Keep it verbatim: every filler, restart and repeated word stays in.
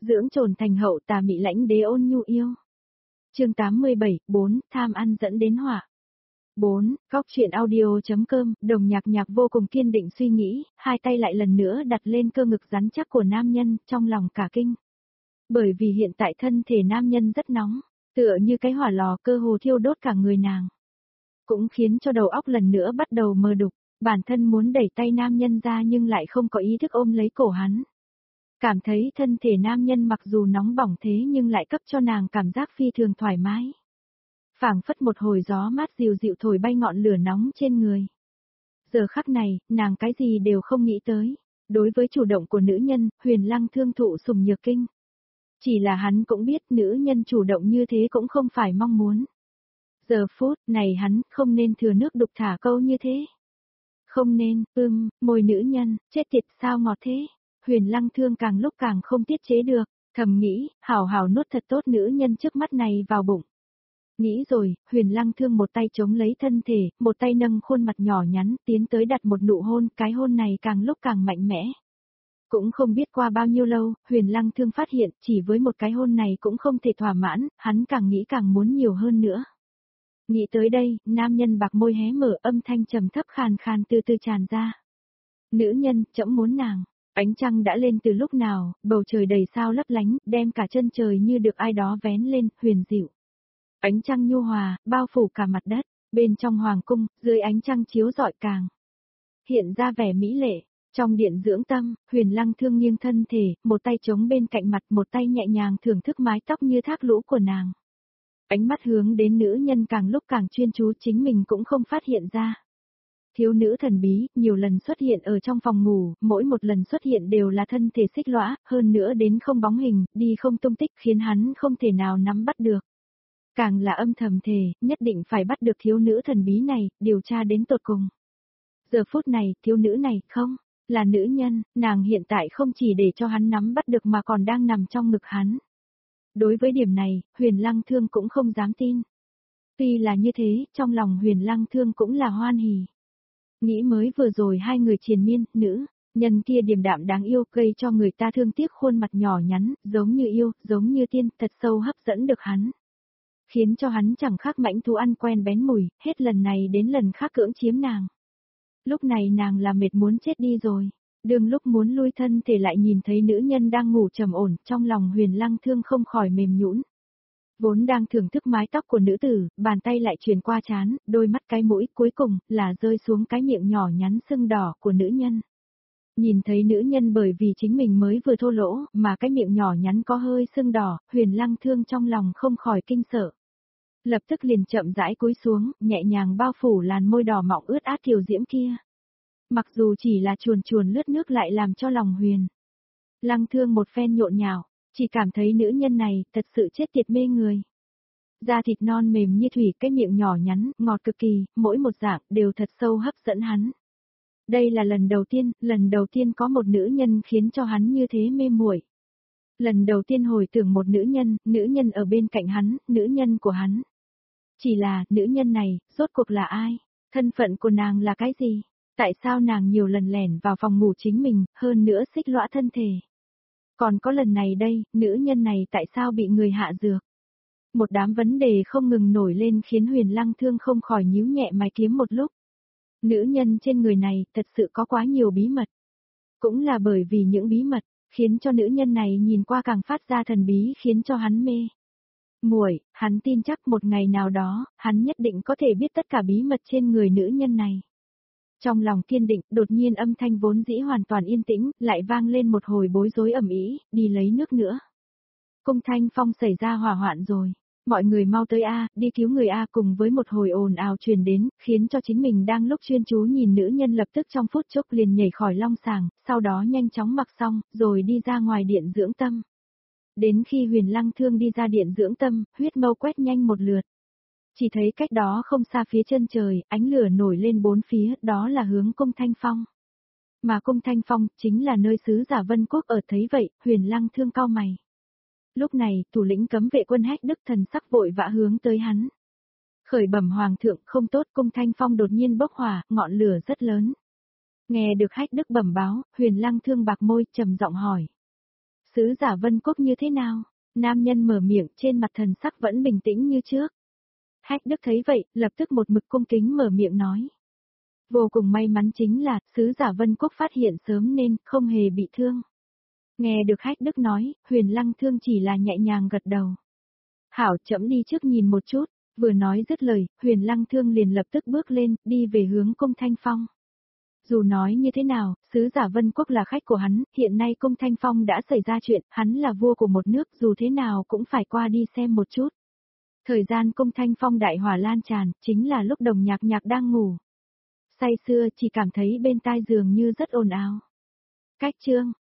dưỡng trồn thành hậu tà mị lãnh đế ôn nhu yêu. Chương tám mươi bảy, bốn, tham ăn dẫn đến họa. bốn, Góc truyện audio.com, đồng nhạc nhạc vô cùng kiên định suy nghĩ, hai tay lại lần nữa đặt lên cơ ngực rắn chắc của nam nhân, trong lòng cả kinh. Bởi vì hiện tại thân thể nam nhân rất nóng, tựa như cái hỏa lò cơ hồ thiêu đốt cả người nàng. Cũng khiến cho đầu óc lần nữa bắt đầu mờ đục, bản thân muốn đẩy tay nam nhân ra nhưng lại không có ý thức ôm lấy cổ hắn. Cảm thấy thân thể nam nhân mặc dù nóng bỏng thế nhưng lại cấp cho nàng cảm giác phi thường thoải mái. Phảng phất một hồi gió mát dịu dịu thổi bay ngọn lửa nóng trên người. Giờ khắc này, nàng cái gì đều không nghĩ tới. Đối với chủ động của nữ nhân, Huyền Lăng thương thụ sủng nhược kinh. Chỉ là hắn cũng biết nữ nhân chủ động như thế cũng không phải mong muốn. Giờ phút này hắn không nên thừa nước đục thả câu như thế. Không nên, ưm, môi nữ nhân, chết tiệt sao ngọt thế. Huyền Lăng thương càng lúc càng không tiết chế được, thầm nghĩ, hảo hảo nuốt thật tốt nữ nhân trước mắt này vào bụng. Nghĩ rồi, Huyền Lăng thương một tay chống lấy thân thể, một tay nâng khuôn mặt nhỏ nhắn, tiến tới đặt một nụ hôn, cái hôn này càng lúc càng mạnh mẽ. Cũng không biết qua bao nhiêu lâu, Huyền Lăng thương phát hiện, chỉ với một cái hôn này cũng không thể thỏa mãn, hắn càng nghĩ càng muốn nhiều hơn nữa. Nghĩ tới đây, nam nhân bạc môi hé mở, âm thanh trầm thấp khàn khàn từ từ tràn ra. Nữ nhân, trẫm muốn nàng. Ánh trăng đã lên từ lúc nào, bầu trời đầy sao lấp lánh, đem cả chân trời như được ai đó vén lên, huyền dịu. Ánh trăng nhu hòa, bao phủ cả mặt đất, bên trong hoàng cung, dưới ánh trăng chiếu rọi càng. Hiện ra vẻ mỹ lệ, trong điện dưỡng tâm, Huyền Lăng thương nghiêng thân thể, một tay chống bên cạnh mặt, một tay nhẹ nhàng thưởng thức mái tóc như thác lũ của nàng. Ánh mắt hướng đến nữ nhân càng lúc càng chuyên chú, chính mình cũng không phát hiện ra. Thiếu nữ thần bí, nhiều lần xuất hiện ở trong phòng ngủ, mỗi một lần xuất hiện đều là thân thể xích lõa, hơn nữa đến không bóng hình, đi không tung tích khiến hắn không thể nào nắm bắt được. Càng là âm thầm thề, nhất định phải bắt được thiếu nữ thần bí này, điều tra đến tột cùng. Giờ phút này, thiếu nữ này, không, là nữ nhân, nàng hiện tại không chỉ để cho hắn nắm bắt được mà còn đang nằm trong ngực hắn. Đối với điểm này, Huyền Lăng thương cũng không dám tin. Tuy là như thế, trong lòng Huyền Lăng thương cũng là hoan hỉ. Nghĩ mới vừa rồi hai người triền miên, nữ nhân kia điềm đạm đáng yêu, gây cho người ta thương tiếc khuôn mặt nhỏ nhắn, giống như yêu, giống như tiên, thật sâu hấp dẫn được hắn. Khiến cho hắn chẳng khác mãnh thú ăn quen bén mùi, hết lần này đến lần khác cưỡng chiếm nàng. Lúc này nàng là mệt muốn chết đi rồi, đương lúc muốn lui thân thể lại nhìn thấy nữ nhân đang ngủ trầm ổn, trong lòng Huyền Lăng thương không khỏi mềm nhũn. Vốn đang thưởng thức mái tóc của nữ tử, bàn tay lại truyền qua trán, đôi mắt cái mũi, cuối cùng là rơi xuống cái miệng nhỏ nhắn sưng đỏ của nữ nhân. Nhìn thấy nữ nhân bởi vì chính mình mới vừa thô lỗ, mà cái miệng nhỏ nhắn có hơi sưng đỏ, Huyền Lăng thương trong lòng không khỏi kinh sợ. Lập tức liền chậm rãi cúi xuống, nhẹ nhàng bao phủ làn môi đỏ mọng ướt át kiều diễm kia. Mặc dù chỉ là chuồn chuồn lướt nước lại làm cho lòng Huyền Lăng thương một phen nhộn nhào. Chỉ cảm thấy nữ nhân này thật sự chết tiệt mê người. Da thịt non mềm như thủy, cái miệng nhỏ nhắn, ngọt cực kỳ, mỗi một dạng đều thật sâu hấp dẫn hắn. Đây là lần đầu tiên, lần đầu tiên có một nữ nhân khiến cho hắn như thế mê muội. Lần đầu tiên hồi tưởng một nữ nhân, nữ nhân ở bên cạnh hắn, nữ nhân của hắn. Chỉ là, nữ nhân này, rốt cuộc là ai? Thân phận của nàng là cái gì? Tại sao nàng nhiều lần lẻn vào phòng ngủ chính mình, hơn nữa xích lõa thân thể? Còn có lần này đây, nữ nhân này tại sao bị người hạ dược? Một đám vấn đề không ngừng nổi lên khiến Huyền Lăng thương không khỏi nhíu nhẹ mày kiếm một lúc. Nữ nhân trên người này thật sự có quá nhiều bí mật. Cũng là bởi vì những bí mật, khiến cho nữ nhân này nhìn qua càng phát ra thần bí khiến cho hắn mê. Muội, hắn tin chắc một ngày nào đó, hắn nhất định có thể biết tất cả bí mật trên người nữ nhân này. Trong lòng kiên định, đột nhiên âm thanh vốn dĩ hoàn toàn yên tĩnh, lại vang lên một hồi bối rối ầm ĩ, đi lấy nước nữa. Cung Thanh Phong xảy ra hỏa hoạn rồi, mọi người mau tới a, đi cứu người a, cùng với một hồi ồn ào truyền đến, khiến cho chính mình đang lúc chuyên chú nhìn nữ nhân lập tức trong phút chốc liền nhảy khỏi long sàng, sau đó nhanh chóng mặc xong, rồi đi ra ngoài điện dưỡng tâm. Đến khi Huyền Lăng thương đi ra điện dưỡng tâm, huyết mâu quét nhanh một lượt. Chỉ thấy cách đó không xa phía chân trời, ánh lửa nổi lên bốn phía, đó là hướng cung Thanh Phong. Mà cung Thanh Phong, chính là nơi sứ giả Vân Quốc ở, thấy vậy, Huyền Lăng thương cau mày. Lúc này, thủ lĩnh cấm vệ quân Hách Đức thần sắc vội vã hướng tới hắn. Khởi bẩm hoàng thượng, không tốt, cung Thanh Phong đột nhiên bốc hỏa, ngọn lửa rất lớn. Nghe được Hách Đức bẩm báo, Huyền Lăng thương bạc môi, trầm giọng hỏi. sứ giả Vân Quốc như thế nào? Nam nhân mở miệng, trên mặt thần sắc vẫn bình tĩnh như trước. Hách Đức thấy vậy, lập tức một mực cung kính mở miệng nói. Vô cùng may mắn chính là, sứ giả Vân Quốc phát hiện sớm nên không hề bị thương. Nghe được Hách Đức nói, Huyền Lăng Thương chỉ là nhẹ nhàng gật đầu. Hảo, trẫm đi trước nhìn một chút, vừa nói dứt lời, Huyền Lăng Thương liền lập tức bước lên, đi về hướng cung Thanh Phong. Dù nói như thế nào, sứ giả Vân Quốc là khách của hắn, hiện nay cung Thanh Phong đã xảy ra chuyện, hắn là vua của một nước, dù thế nào cũng phải qua đi xem một chút. Thời gian cung Thanh Phong đại hỏa lan tràn, chính là lúc Đồng Nhạc Nhạc đang ngủ. Say sưa chỉ cảm thấy bên tai giường như rất ồn ào. Cách chương